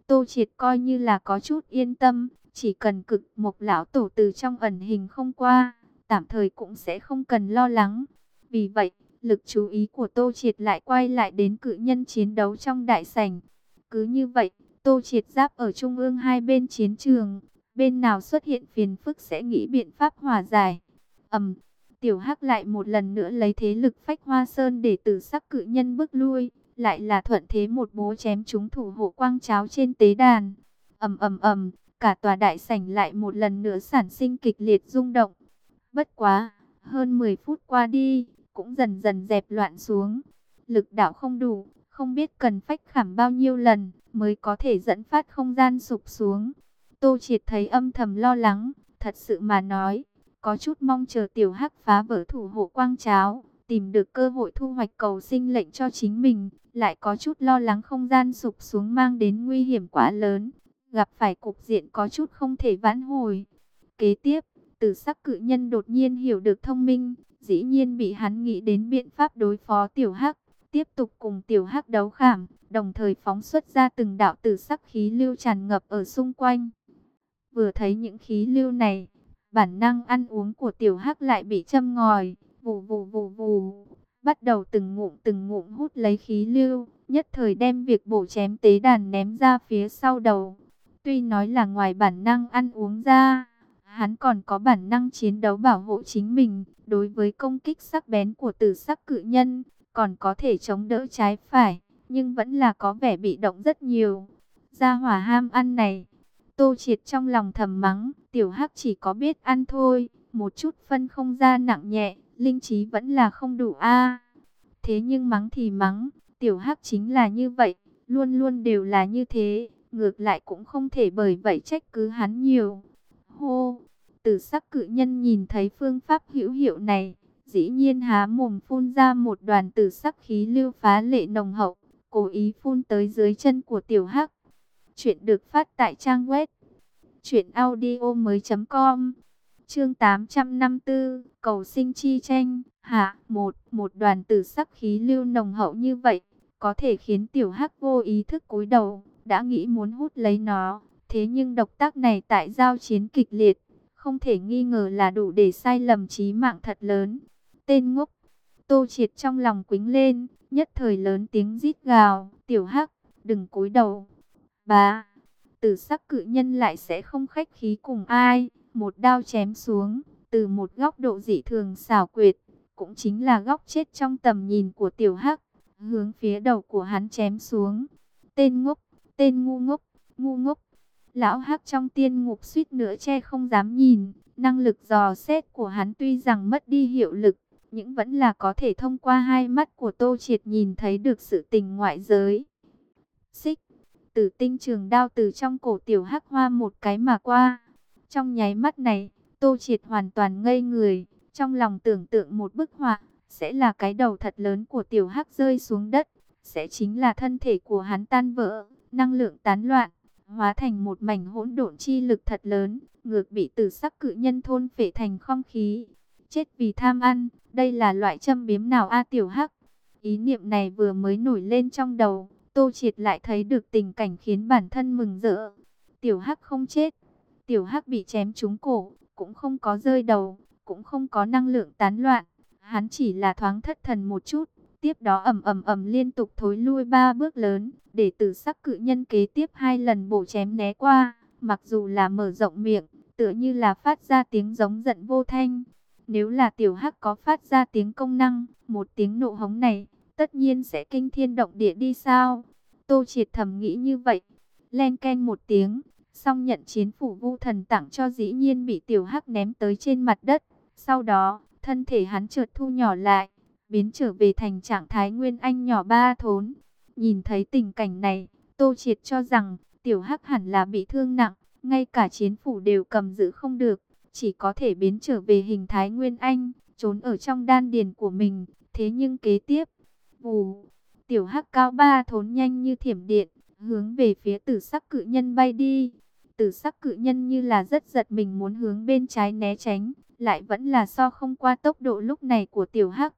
Tô Triệt coi như là có chút yên tâm, chỉ cần Cực Mộc lão tổ từ trong ẩn hình không qua, tạm thời cũng sẽ không cần lo lắng. Vì vậy, lực chú ý của Tô Triệt lại quay lại đến cự nhân chiến đấu trong đại sảnh. Cứ như vậy, Tô Triệt giáp ở trung ương hai bên chiến trường, bên nào xuất hiện phiền phức sẽ nghĩ biện pháp hòa giải. Ầm, Tiểu Hắc lại một lần nữa lấy thế lực phách Hoa Sơn để Tử Sắc cự nhân bước lui, lại là thuận thế một búa chém trúng thủ hộ quang cháo trên tế đàn. Ầm ầm ầm, cả tòa đại sảnh lại một lần nữa sản sinh kịch liệt rung động. Bất quá, hơn mười phút qua đi, cũng dần dần dẹp loạn xuống. Lực đạo không đủ, không biết cần phách khảm bao nhiêu lần mới có thể dẫn phát không gian sụp xuống. Tô Triệt thấy âm thầm lo lắng, thật sự mà nói, có chút mong chờ Tiểu Hắc phá vỡ thủ hộ quang cháo, tìm được cơ hội thu hoạch cầu sinh lệnh cho chính mình, lại có chút lo lắng không gian sụp xuống mang đến nguy hiểm quá lớn, gặp phải cục diện có chút không thể vãn hồi. Kế tiếp, Tử Sắc cự nhân đột nhiên hiểu được thông minh, dĩ nhiên bị hắn nghĩ đến biện pháp đối phó Tiểu Hắc, tiếp tục cùng Tiểu Hắc đấu khảm, đồng thời phóng xuất ra từng đạo tử sắc khí lưu tràn ngập ở xung quanh. Vừa thấy những khí lưu này, bản năng ăn uống của Tiểu Hắc lại bị châm ngòi, vù vù vù vù, bắt đầu từng ngụm từng ngụm hút lấy khí lưu, nhất thời đem việc bổ chém tế đàn ném ra phía sau đầu. Tuy nói là ngoài bản năng ăn uống ra, hắn còn có bản năng chiến đấu bảo hộ chính mình, đối với công kích sắc bén của Tử Sắc cự nhân, còn có thể chống đỡ trái phải, nhưng vẫn là có vẻ bị động rất nhiều. Gia hỏa ham ăn này, Tô Triệt trong lòng thầm mắng, Tiểu Hắc chỉ có biết ăn thôi, một chút phân không ra nặng nhẹ, linh trí vẫn là không đủ a. Thế nhưng mắng thì mắng, Tiểu Hắc chính là như vậy, luôn luôn đều là như thế, ngược lại cũng không thể bởi vậy trách cứ hắn nhiều. Hô, Tử Sắc cự nhân nhìn thấy phương pháp hữu hiệu này, dĩ nhiên há mồm phun ra một đoàn tử sắc khí lưu phá lệ nồng hậu, cố ý phun tới dưới chân của Tiểu Hắc. Chuyện được phát tại trang web truyện audio mới chấm com. Chương tám trăm năm mươi tư, cầu sinh chi tranh. Hạ, một, một đoàn tử sắc khí lưu nồng hậu như vậy, có thể khiến Tiểu Hắc vô ý thức cúi đầu, đã nghĩ muốn hút lấy nó. Thế nhưng độc tác này tại giao chiến kịch liệt, không thể nghi ngờ là đủ để sai lầm chí mạng thật lớn. Tên ngốc, Tô Triệt trong lòng quĩnh lên, nhất thời lớn tiếng rít gào, Tiểu Hắc, đừng cúi đầu. Bá, Tử Sắc cự nhân lại sẽ không khách khí cùng ai, một đao chém xuống, từ một góc độ dị thường xảo quyệt, cũng chính là góc chết trong tầm nhìn của Tiểu Hắc, hướng phía đầu của hắn chém xuống. Tên ngốc, tên ngu ngốc, ngu ngốc. Lão Hắc trong tiên ngục suýt nữa che không dám nhìn, năng lực dò xét của hắn tuy rằng mất đi hiệu lực, nhưng vẫn là có thể thông qua hai mắt của Tô Triệt nhìn thấy được sự tình ngoại giới. Xích, Tử tinh trường đao từ trong cổ Tiểu Hắc hoa một cái mà qua. Trong nháy mắt này, Tô Triệt hoàn toàn ngây người, trong lòng tưởng tượng một bức họa, sẽ là cái đầu thật lớn của Tiểu Hắc rơi xuống đất, sẽ chính là thân thể của hắn tan vỡ, năng lượng tán loạn, hóa thành một mảnh hỗn độn chi lực thật lớn, ngược bị Tử Sắc cự nhân thôn phệ thành không khí. Chết vì tham ăn, đây là loại châm biếm nào a Tiểu Hắc? Ý niệm này vừa mới nổi lên trong đầu, Tô Triệt lại thấy được tình cảnh khiến bản thân mừng rỡ. Tiểu Hắc không chết, Tiểu Hắc bị chém trúng cổ, cũng không có rơi đầu, cũng không có năng lượng tán loạn, hắn chỉ là thoáng thất thần một chút, tiếp đó ầm ầm ầm liên tục thối lui ba bước lớn, để Tử Sắc cự nhân kế tiếp hai lần bổ chém né qua, mặc dù là mở rộng miệng, tựa như là phát ra tiếng giống giận vô thanh. Nếu là Tiểu Hắc có phát ra tiếng công năng, một tiếng nộ hống này, tất nhiên sẽ kinh thiên động địa đi sao? Tô Triệt thầm nghĩ như vậy. Len keng một tiếng, xong nhận chiến phủ vu thần tặng cho dĩ nhiên bị Tiểu Hắc ném tới trên mặt đất. Sau đó, thân thể hắn chợt thu nhỏ lại, biến trở về thành trạng thái nguyên anh nhỏ ba thốn. Nhìn thấy tình cảnh này, Tô Triệt cho rằng Tiểu Hắc hẳn là bị thương nặng, ngay cả chiến phủ đều cầm giữ không được, chỉ có thể biến trở về hình thái nguyên anh, trốn ở trong đan điền của mình. Thế nhưng kế tiếp, vù, Tiểu Hắc cao ba thốn nhanh như thiểm điện, hướng về phía Tử Sắc cự nhân bay đi. Tử Sắc cự nhân như là rất giật mình muốn hướng bên trái né tránh, lại vẫn là so không qua tốc độ lúc này của Tiểu Hắc.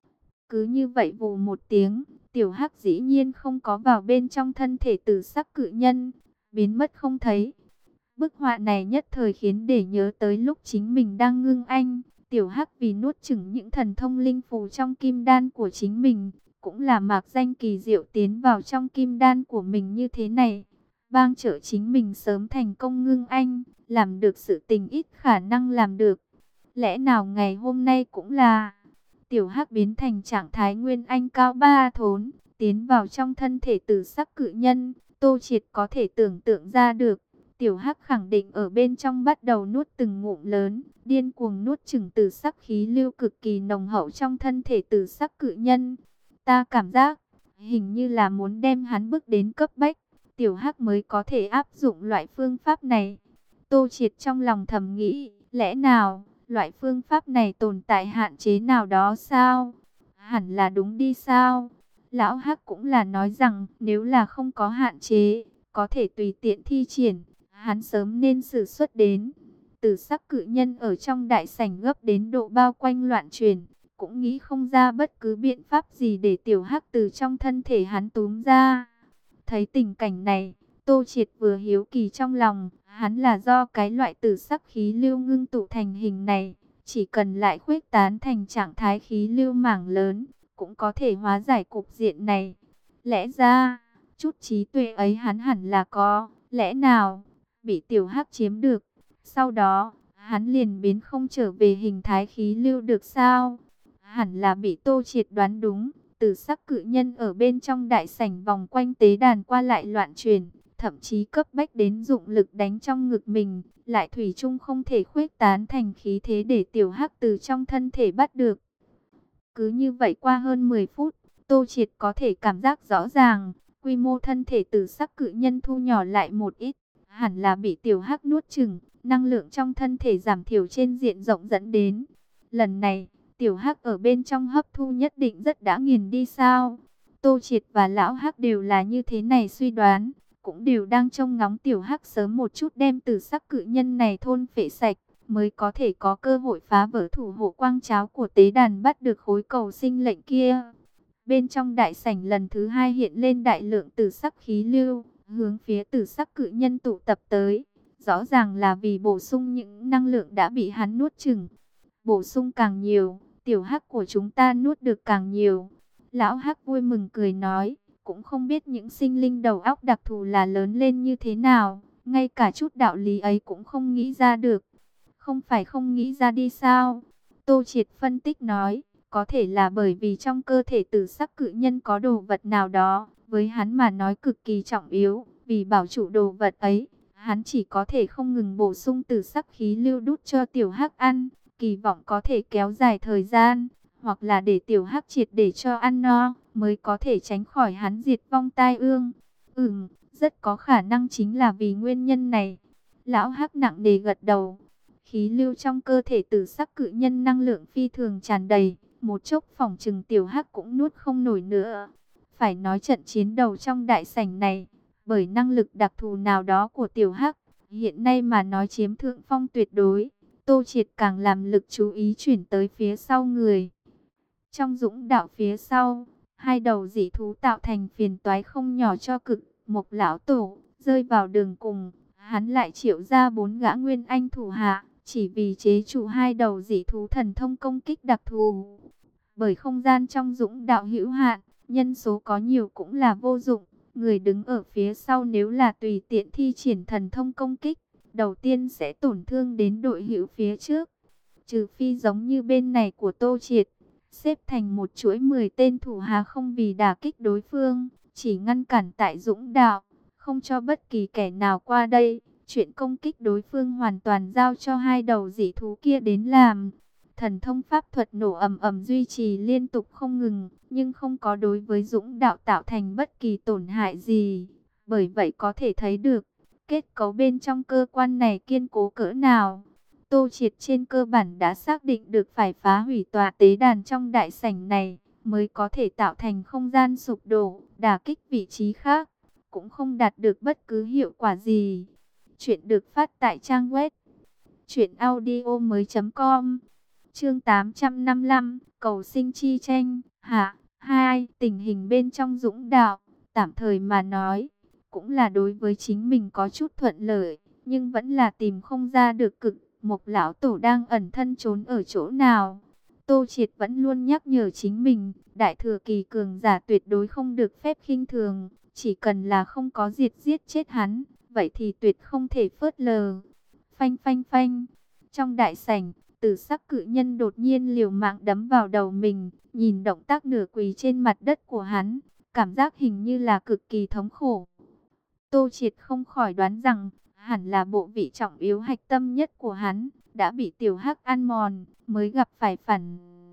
Cứ như vậy vù một tiếng, Tiểu Hắc dĩ nhiên không có vào bên trong thân thể Tử Sắc cự nhân, biến mất không thấy. Bức họa này nhất thời khiến để nhớ tới lúc chính mình đang ngưng anh. Tiểu Hắc vì nuốt chửng những thần thông linh phù trong kim đan của chính mình, cũng là mạc danh kỳ diệu tiến vào trong kim đan của mình như thế này. Bang trợ chính mình sớm thành công ngưng anh, làm được sự tình ít khả năng làm được. Lẽ nào ngày hôm nay cũng là Tiểu Hắc biến thành trạng thái nguyên anh cao ba thốn, tiến vào trong thân thể tử sắc cự nhân. Tô Triệt có thể tưởng tượng ra được, Tiểu Hắc khẳng định ở bên trong bắt đầu nuốt từng ngụm lớn, điên cuồng nuốt chửng tử sắc khí lưu cực kỳ nồng hậu trong thân thể tử sắc cự nhân. Ta cảm giác, hình như là muốn đem hắn bước đến cấp bách, Tiểu Hắc mới có thể áp dụng loại phương pháp này. Tô Triệt trong lòng thầm nghĩ, lẽ nào loại phương pháp này tồn tại hạn chế nào đó sao? Hẳn là đúng đi sao? Lão Hắc cũng là nói rằng nếu là không có hạn chế, có thể tùy tiện thi triển, hắn sớm nên sử xuất đến. Tử sắc cự nhân ở trong đại sảnh gấp đến độ bao quanh loạn chuyển, cũng nghĩ không ra bất cứ biện pháp gì để Tiểu Hắc từ trong thân thể hắn túm ra. Thấy tình cảnh này, Tô Triệt vừa hiếu kỳ trong lòng, hắn là do cái loại tử sắc khí lưu ngưng tụ thành hình này, chỉ cần lại khuếch tán thành trạng thái khí lưu mảng lớn, cũng có thể hóa giải cục diện này. Lẽ ra, chút trí tuệ ấy hắn hẳn là có, lẽ nào bị Tiểu Hắc chiếm được, sau đó hắn liền biến không trở về hình thái khí lưu được sao? Hẳn là bị Tô Triệt đoán đúng. Tử sắc cự nhân ở bên trong đại sảnh vòng quanh tế đàn qua lại loạn chuyển, thậm chí cấp bách đến dụng lực đánh trong ngực mình, lại thủy chung không thể khuếch tán thành khí thế để Tiểu Hắc từ trong thân thể bắt được. Cứ như vậy qua hơn mười phút, Tô Triệt có thể cảm giác rõ ràng, quy mô thân thể tử sắc cự nhân thu nhỏ lại một ít, hẳn là bị Tiểu Hắc nuốt chửng, năng lượng trong thân thể giảm thiểu trên diện rộng dẫn đến. Lần này, Tiểu Hắc ở bên trong hấp thu nhất định rất đã nghiền đi sao? Tô Triệt và Lão Hắc đều là như thế này suy đoán, cũng đều đang trông ngóng Tiểu Hắc sớm một chút đem tử sắc cự nhân này thôn phệ sạch, mới có thể có cơ hội phá vỡ thủ hộ quang cháo của tế đàn, bắt được khối cầu sinh lệnh kia. Bên trong đại sảnh lần thứ hai hiện lên đại lượng tử sắc khí lưu, hướng phía tử sắc cự nhân tụ tập tới, rõ ràng là vì bổ sung những năng lượng đã bị hắn nuốt chửng. Bổ sung càng nhiều, Tiểu Hắc của chúng ta nuốt được càng nhiều. Lão Hắc vui mừng cười nói, cũng không biết những sinh linh đầu óc đặc thù là lớn lên như thế nào, ngay cả chút đạo lý ấy cũng không nghĩ ra được. Không phải không nghĩ ra đi sao? Tô Triệt phân tích nói, có thể là bởi vì trong cơ thể tử sắc cự nhân có đồ vật nào đó, với hắn mà nói cực kỳ trọng yếu, vì bảo trụ đồ vật ấy, hắn chỉ có thể không ngừng bổ sung tử sắc khí lưu đút cho Tiểu Hắc ăn, kỳ vọng có thể kéo dài thời gian, hoặc là để Tiểu Hắc triệt để cho ăn no, mới có thể tránh khỏi hắn diệt vong tai ương. Ừm, rất có khả năng chính là vì nguyên nhân này. Lão Hắc nặng nề gật đầu. Khí lưu trong cơ thể tử sắc cự nhân năng lượng phi thường tràn đầy, một chốc phỏng chừng Tiểu Hắc cũng nuốt không nổi nữa. Phải nói trận chiến đầu trong đại sảnh này, bởi năng lực đặc thù nào đó của Tiểu Hắc, hiện nay mà nói chiếm thượng phong tuyệt đối. Tô Triệt càng làm lực chú ý chuyển tới phía sau người. Trong dũng đạo phía sau, hai đầu dị thú tạo thành phiền toái không nhỏ cho Cực Mộc lão tổ, rơi vào đường cùng, hắn lại triệu ra bốn gã nguyên anh thủ hạ, chỉ vì chế trụ hai đầu dị thú thần thông công kích đặc thù. Bởi không gian trong dũng đạo hữu hạn, nhân số có nhiều cũng là vô dụng, người đứng ở phía sau nếu là tùy tiện thi triển thần thông công kích, đầu tiên sẽ tổn thương đến đội hữu phía trước. Trừ phi giống như bên này của Tô Triệt, xếp thành một chuỗi mười tên thủ hạ không vì đả kích đối phương, chỉ ngăn cản tại dũng đạo, không cho bất kỳ kẻ nào qua đây. Chuyện công kích đối phương hoàn toàn giao cho hai đầu dị thú kia đến làm. Thần thông pháp thuật nổ ầm ầm duy trì liên tục không ngừng, nhưng không có đối với dũng đạo tạo thành bất kỳ tổn hại gì. Bởi vậy có thể thấy được, kết cấu bên trong cơ quan này kiên cố cỡ nào. Tô Triệt trên cơ bản đã xác định được phải phá hủy tòa tế đàn trong đại sảnh này, mới có thể tạo thành không gian sụp đổ, đả kích vị trí khác, cũng không đạt được bất cứ hiệu quả gì. Chuyện được phát tại trang web truyện audio mới chấm com. Chương tám trăm năm mươi lăm, cầu sinh chi tranh, hạ hai. Tình hình bên trong dũng đạo, tạm thời mà nói, cũng là đối với chính mình có chút thuận lợi, nhưng vẫn là tìm không ra được cực Mộc lão tổ đang ẩn thân trốn ở chỗ nào. Tô Triệt vẫn luôn nhắc nhở chính mình, đại thừa kỳ cường giả tuyệt đối không được phép khinh thường, chỉ cần là không có diệt giết chết hắn, vậy thì tuyệt không thể phớt lờ. Phanh phanh phanh, trong đại sảnh, Tử sắc cự nhân đột nhiên liều mạng đấm vào đầu mình, nhìn động tác nửa quỳ trên mặt đất của hắn, cảm giác hình như là cực kỳ thống khổ. Tô Triệt không khỏi đoán rằng, hẳn là bộ vị trọng yếu hạch tâm nhất của hắn, đã bị tiểu hắc ăn mòn, mới gặp phải phản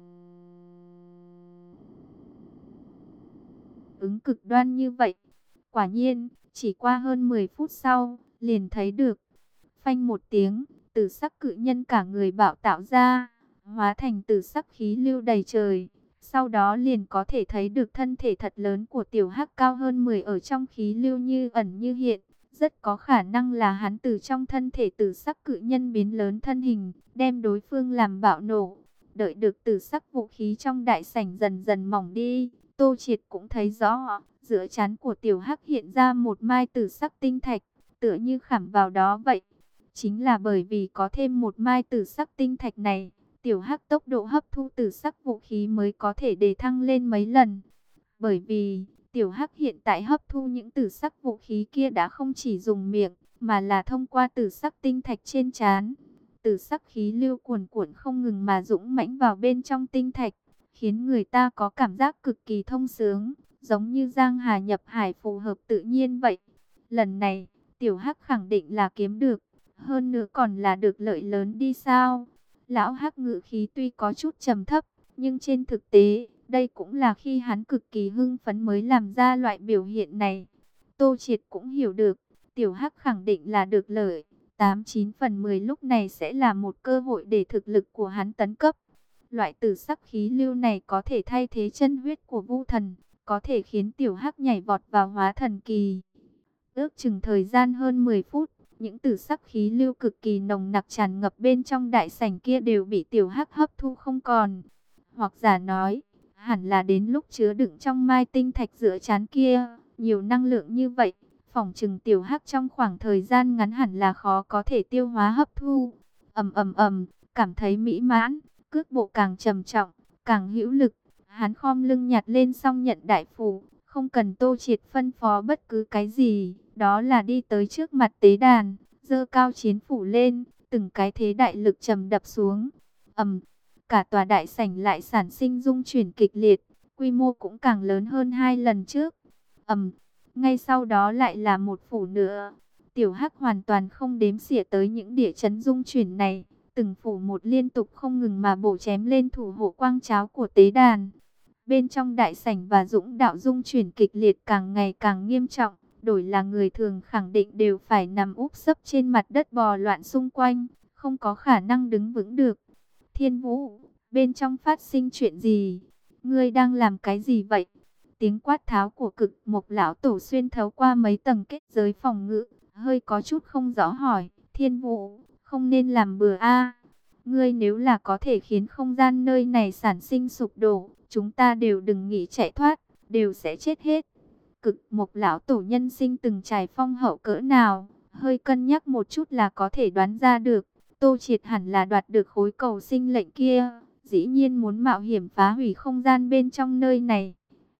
ứng cực đoan như vậy. Quả nhiên, chỉ qua hơn mười phút sau, liền thấy được. Phanh một tiếng, tử sắc cự nhân cả người bạo tạo ra, hóa thành tử sắc khí lưu đầy trời. Sau đó liền có thể thấy được thân thể thật lớn của tiểu hắc cao hơn mười ở trong khí lưu như ẩn như hiện. Rất có khả năng là hắn từ trong thân thể tử sắc cự nhân biến lớn thân hình, đem đối phương làm bạo nổ. Đợi được tử sắc vũ khí trong đại sảnh dần dần mỏng đi, Tô Triệt cũng thấy rõ, giữa trán của tiểu hắc hiện ra một mai tử sắc tinh thạch, tựa như khảm vào đó vậy. Chính là bởi vì có thêm một mai tử sắc tinh thạch này, tiểu hắc tốc độ hấp thu tử sắc vũ khí mới có thể đề thăng lên mấy lần. Bởi vì, tiểu hắc hiện tại hấp thu những tử sắc vũ khí kia đã không chỉ dùng miệng, mà là thông qua tử sắc tinh thạch trên trán. Tử sắc khí lưu cuồn cuộn không ngừng mà dũng mãnh vào bên trong tinh thạch, khiến người ta có cảm giác cực kỳ thông sướng, giống như giang hà nhập hải phù hợp tự nhiên vậy. Lần này, tiểu hắc khẳng định là kiếm được, hơn nữa còn là được lợi lớn đi sao. Lão hắc ngự khí tuy có chút trầm thấp, nhưng trên thực tế, đây cũng là khi hắn cực kỳ hưng phấn mới làm ra loại biểu hiện này. Tô Triệt cũng hiểu được, tiểu hắc khẳng định là được lợi, tám chín phần mười lúc này sẽ là một cơ hội để thực lực của hắn tấn cấp. Loại tử sắc khí lưu này có thể thay thế chân huyết của Vu Thần, có thể khiến tiểu hắc nhảy vọt vào hóa thần kỳ. Ước chừng thời gian hơn mười phút, những tử sắc khí lưu cực kỳ nồng nặc tràn ngập bên trong đại sảnh kia đều bị tiểu hắc hấp thu không còn. Hoặc giả nói, hẳn là đến lúc chứa đựng trong mai tinh thạch giữa trán kia, nhiều năng lượng như vậy, phỏng chừng tiểu hắc trong khoảng thời gian ngắn hẳn là khó có thể tiêu hóa hấp thu. Ầm ầm ầm, cảm thấy mỹ mãn, cước bộ càng trầm trọng, càng hữu lực, hắn khom lưng nhặt lên xong nhận đại phủ, không cần Tô Triệt phân phó bất cứ cái gì, đó là đi tới trước mặt tế đàn, giơ cao chiến phủ lên, từng cái thế đại lực trầm đập xuống. Ầm, cả tòa đại sảnh lại sản sinh rung chuyển kịch liệt, quy mô cũng càng lớn hơn hai lần trước. Ầm, ngay sau đó lại là một phủ nữa. Tiểu Hắc hoàn toàn không đếm xỉa tới những địa chấn rung chuyển này, từng phủ một liên tục không ngừng mà bổ chém lên thủ hộ quang cháo của tế đàn. Bên trong đại sảnh và dũng đạo dung chuyển kịch liệt càng ngày càng nghiêm trọng, đổi là người thường khẳng định đều phải nằm úp sấp trên mặt đất bò loạn xung quanh, không có khả năng đứng vững được. Thiên Vũ, bên trong phát sinh chuyện gì? Ngươi đang làm cái gì vậy? Tiếng quát tháo của Cực Mộc lão tổ xuyên thấu qua mấy tầng kết giới phòng ngự, hơi có chút không rõ hỏi, Thiên Vũ, không nên làm bừa a. Ngươi nếu là có thể khiến không gian nơi này sản sinh sụp đổ, chúng ta đều đừng nghĩ chạy thoát, đều sẽ chết hết. Cực Mộc lão tổ nhân sinh từng trải phong hậu cỡ nào, hơi cân nhắc một chút là có thể đoán ra được. Tô Triệt hẳn là đoạt được khối cầu sinh lệnh kia, dĩ nhiên muốn mạo hiểm phá hủy không gian bên trong nơi này.